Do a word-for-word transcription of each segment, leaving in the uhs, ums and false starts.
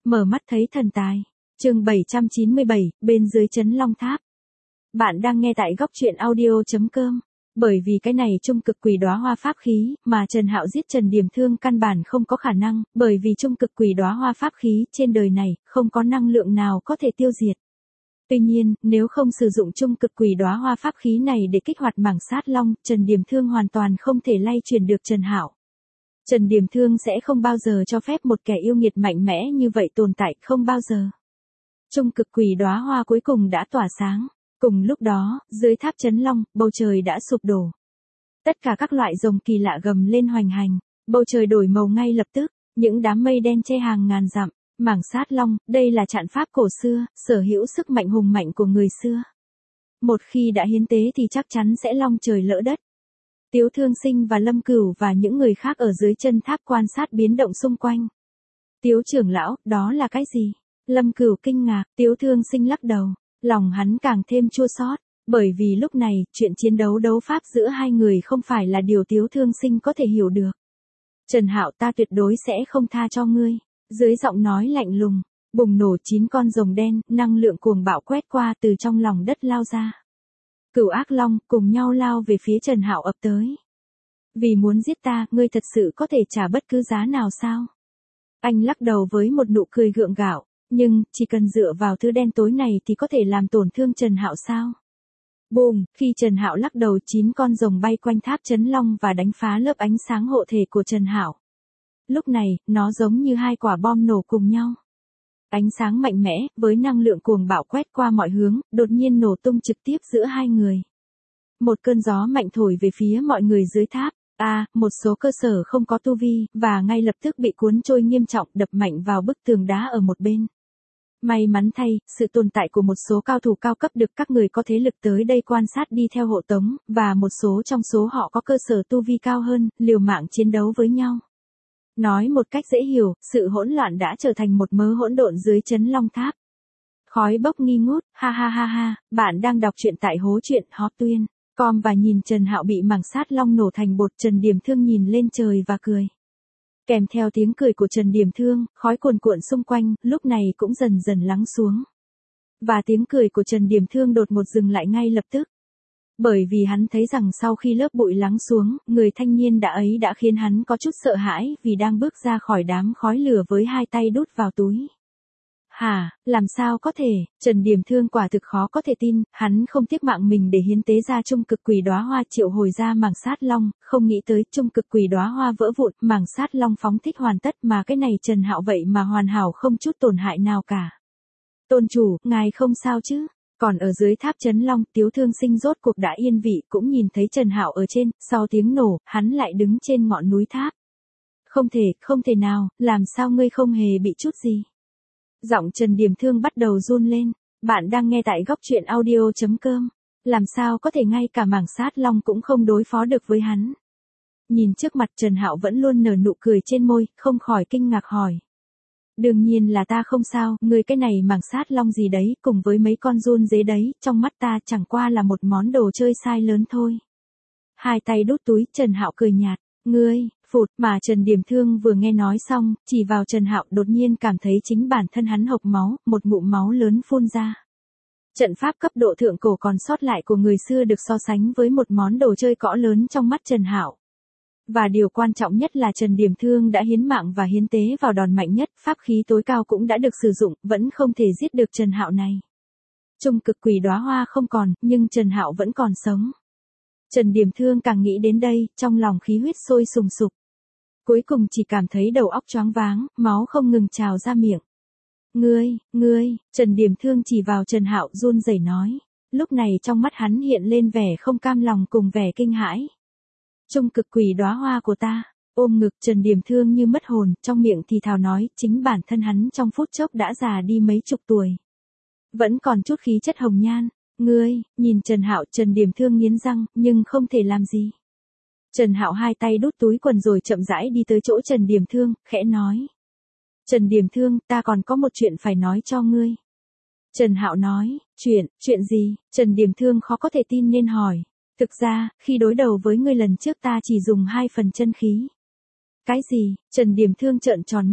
Mở mắt thấy thần tài. Chương bảy trăm chín mươi bảy, bên dưới trấn Long Tháp. Bạn đang nghe tại góc truyện audio chấm com. Bởi vì cái này trung cực quỷ đóa hoa pháp khí, mà Trần Hạo giết Trần Điểm Thương căn bản không có khả năng, bởi vì trung cực quỷ đóa hoa pháp khí trên đời này, không có năng lượng nào có thể tiêu diệt. Tuy nhiên, nếu không sử dụng trung cực quỷ đóa hoa pháp khí này để kích hoạt mảng sát long, Trần Điểm Thương hoàn toàn không thể lay chuyển được Trần Hạo. Trần Điểm Thương sẽ không bao giờ cho phép một kẻ yêu nghiệt mạnh mẽ như vậy tồn tại, không bao giờ. Trung cực quỷ đóa hoa cuối cùng đã tỏa sáng. Cùng lúc đó, dưới tháp trấn Long, bầu trời đã sụp đổ. Tất cả các loại rồng kỳ lạ gầm lên hoành hành, bầu trời đổi màu ngay lập tức, những đám mây đen che hàng ngàn dặm, mảng sát long, đây là trận pháp cổ xưa, sở hữu sức mạnh hùng mạnh của người xưa. Một khi đã hiến tế thì chắc chắn sẽ long trời lỡ đất. Tiếu Thương Sinh và Lâm Cửu và những người khác ở dưới chân tháp quan sát biến động xung quanh. Tiếu trưởng lão, đó là cái gì? Lâm Cửu kinh ngạc, Tiếu Thương Sinh lắc đầu. Lòng hắn càng thêm chua xót, bởi vì lúc này, chuyện chiến đấu đấu pháp giữa hai người không phải là điều Tiếu Thương Sinh có thể hiểu được. Trần Hạo, ta tuyệt đối sẽ không tha cho ngươi. Dưới giọng nói lạnh lùng, bùng nổ chín con rồng đen, năng lượng cuồng bạo quét qua từ trong lòng đất lao ra. Cửu ác long cùng nhau lao về phía Trần Hạo ập tới. Vì muốn giết ta, ngươi thật sự có thể trả bất cứ giá nào sao? Anh lắc đầu với một nụ cười gượng gạo. Nhưng, chỉ cần dựa vào thứ đen tối này thì có thể làm tổn thương Trần Hạo sao? Bùm, khi Trần Hạo lắc đầu chín con rồng bay quanh tháp trấn Long và đánh phá lớp ánh sáng hộ thể của Trần Hạo. Lúc này, nó giống như hai quả bom nổ cùng nhau. Ánh sáng mạnh mẽ, với năng lượng cuồng bạo quét qua mọi hướng, đột nhiên nổ tung trực tiếp giữa hai người. Một cơn gió mạnh thổi về phía mọi người dưới tháp. A, à, một số cơ sở không có tu vi, và ngay lập tức bị cuốn trôi nghiêm trọng đập mạnh vào bức tường đá ở một bên. May mắn thay, sự tồn tại của một số cao thủ cao cấp được các người có thế lực tới đây quan sát đi theo hộ tống, và một số trong số họ có cơ sở tu vi cao hơn, liều mạng chiến đấu với nhau. Nói một cách dễ hiểu, sự hỗn loạn đã trở thành một mớ hỗn độn dưới trấn Long Tháp. Khói bốc nghi ngút, ha ha ha ha, bạn đang đọc truyện tại hố truyện Hot Tuyên. Com và nhìn Trần Hạo bị mảng sát long nổ thành bột, Trần Điểm Thương nhìn lên trời và cười. Kèm theo tiếng cười của Trần Điểm Thương, khói cuồn cuộn xung quanh, lúc này cũng dần dần lắng xuống. Và tiếng cười của Trần Điểm Thương đột ngột dừng lại ngay lập tức. Bởi vì hắn thấy rằng sau khi lớp bụi lắng xuống, người thanh niên đã ấy đã khiến hắn có chút sợ hãi vì đang bước ra khỏi đám khói lửa với hai tay đút vào túi. Hả, làm sao có thể, Trần Điểm Thương quả thực khó có thể tin, hắn không tiếc mạng mình để hiến tế ra trung cực quỷ đóa hoa triệu hồi ra mảng sát long, không nghĩ tới trung cực quỷ đóa hoa vỡ vụn, mảng sát long phóng thích hoàn tất mà cái này Trần Hạo vậy mà hoàn hảo không chút tổn hại nào cả. Tôn chủ, ngài không sao chứ? Còn ở dưới tháp trấn Long, Tiếu Thương Sinh rốt cuộc đã yên vị cũng nhìn thấy Trần Hạo ở trên, sau tiếng nổ, hắn lại đứng trên ngọn núi tháp. Không thể, không thể nào, làm sao ngươi không hề bị chút gì? Giọng Trần Điểm Thương bắt đầu run lên. Bạn đang nghe tại góc truyện audio chấm com. Làm sao có thể ngay cả mảng sát long cũng không đối phó được với hắn. Nhìn trước mặt Trần Hạo vẫn luôn nở nụ cười trên môi, không khỏi kinh ngạc hỏi. Đương nhiên là ta không sao, ngươi cái này mảng sát long gì đấy, cùng với mấy con run dế đấy, trong mắt ta chẳng qua là một món đồ chơi sai lớn thôi. Hai tay đút túi, Trần Hạo cười nhạt. Ngươi, phụt, mà Trần Điểm Thương vừa nghe nói xong, chỉ vào Trần Hạo đột nhiên cảm thấy chính bản thân hắn hộc máu, một ngụm máu lớn phun ra. Trận pháp cấp độ thượng cổ còn sót lại của người xưa được so sánh với một món đồ chơi cỡ lớn trong mắt Trần Hạo. Và điều quan trọng nhất là Trần Điểm Thương đã hiến mạng và hiến tế vào đòn mạnh nhất, pháp khí tối cao cũng đã được sử dụng, vẫn không thể giết được Trần Hạo này. Trung cực quỷ đóa hoa không còn, nhưng Trần Hạo vẫn còn sống. Trần Điểm Thương càng nghĩ đến đây, trong lòng khí huyết sôi sùng sục. Cuối cùng chỉ cảm thấy đầu óc choáng váng, máu không ngừng trào ra miệng. Ngươi, ngươi, Trần Điểm Thương chỉ vào Trần Hạo run rẩy nói. Lúc này trong mắt hắn hiện lên vẻ không cam lòng cùng vẻ kinh hãi. Trung cực quỷ đóa hoa của ta, ôm ngực Trần Điểm Thương như mất hồn, trong miệng thì thào nói, chính bản thân hắn trong phút chốc đã già đi mấy chục tuổi. Vẫn còn chút khí chất hồng nhan. Ngươi, nhìn Trần Hạo, Trần Điểm Thương nghiến răng, nhưng không thể làm gì. Trần Hạo hai tay đút túi quần rồi chậm rãi đi tới chỗ Trần Điểm Thương, khẽ nói. Trần Điểm Thương, ta còn có một chuyện phải nói cho ngươi. Trần Hạo nói, chuyện, chuyện gì? Trần Điểm Thương khó có thể tin nên hỏi. Thực ra, khi đối đầu với ngươi lần trước ta chỉ dùng hai phần chân khí. Cái gì? Trần Điểm Thương trợn tròn mắt.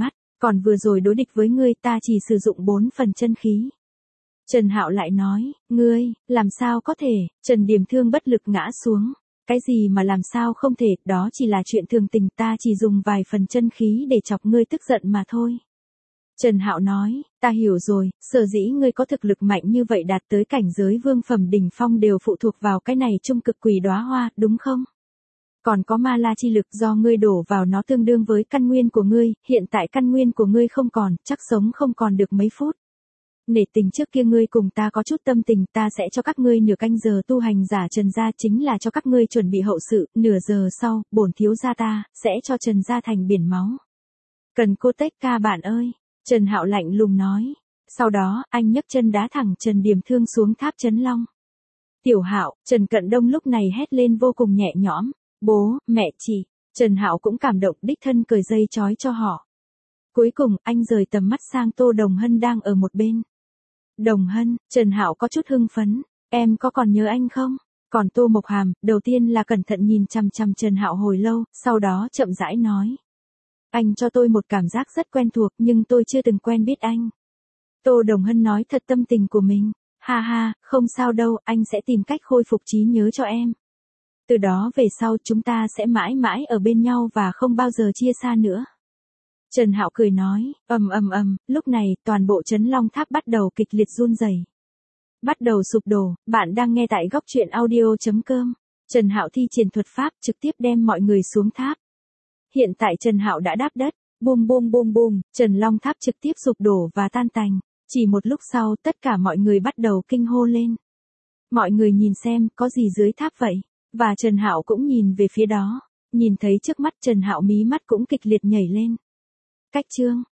Còn vừa rồi đối địch với ngươi ta chỉ sử dụng bốn phần chân khí. Trần Hạo lại nói, ngươi, làm sao có thể, Trần Điềm Thương bất lực ngã xuống. Cái gì mà làm sao không thể, đó chỉ là chuyện thường tình, ta chỉ dùng vài phần chân khí để chọc ngươi tức giận mà thôi. Trần Hạo nói, ta hiểu rồi, sở dĩ ngươi có thực lực mạnh như vậy đạt tới cảnh giới vương phẩm đỉnh phong đều phụ thuộc vào cái này trung cực quỷ đóa hoa, đúng không? Còn có ma la chi lực do ngươi đổ vào nó tương đương với căn nguyên của ngươi, hiện tại căn nguyên của ngươi không còn, chắc sống không còn được mấy phút. Nể tình trước kia ngươi cùng ta có chút tâm tình, ta sẽ cho các ngươi nửa canh giờ tu hành giả Trần gia, chính là cho các ngươi chuẩn bị hậu sự, nửa giờ sau, bổn thiếu gia ta sẽ cho Trần gia thành biển máu. Cần cô tách ca bạn ơi, Trần Hạo lạnh lùng nói. Sau đó, anh nhấc chân đá thẳng Trần Điềm Thương xuống tháp Chấn Long. Tiểu Hạo, Trần Cận Đông lúc này hét lên vô cùng nhẹ nhõm, bố, mẹ chị. Trần Hạo cũng cảm động đích thân cởi dây trói cho họ. Cuối cùng, anh rời tầm mắt sang Tô Đồng Hân đang ở một bên. Đồng Hân, Trần Hạo có chút hưng phấn, em có còn nhớ anh không? Còn Tô Mộc Hàm, đầu tiên là cẩn thận nhìn chằm chằm Trần Hạo hồi lâu, sau đó chậm rãi nói. Anh cho tôi một cảm giác rất quen thuộc nhưng tôi chưa từng quen biết anh. Tô Đồng Hân nói thật tâm tình của mình, ha ha, không sao đâu, anh sẽ tìm cách khôi phục trí nhớ cho em. Từ đó về sau chúng ta sẽ mãi mãi ở bên nhau và không bao giờ chia xa nữa. Trần Hạo cười nói, ầm ầm ầm, lúc này toàn bộ Chấn Long Tháp bắt đầu kịch liệt run rẩy, bắt đầu sụp đổ. Bạn đang nghe tại góc truyện audio chấm com. Trần Hạo thi triển thuật pháp trực tiếp đem mọi người xuống tháp. Hiện tại Trần Hạo đã đáp đất, bùm bùm bùm bùm, Trần Long Tháp trực tiếp sụp đổ và tan tành. Chỉ một lúc sau tất cả mọi người bắt đầu kinh hô lên. Mọi người nhìn xem có gì dưới tháp vậy, và Trần Hạo cũng nhìn về phía đó, nhìn thấy trước mắt Trần Hạo mí mắt cũng kịch liệt nhảy lên. Cách chương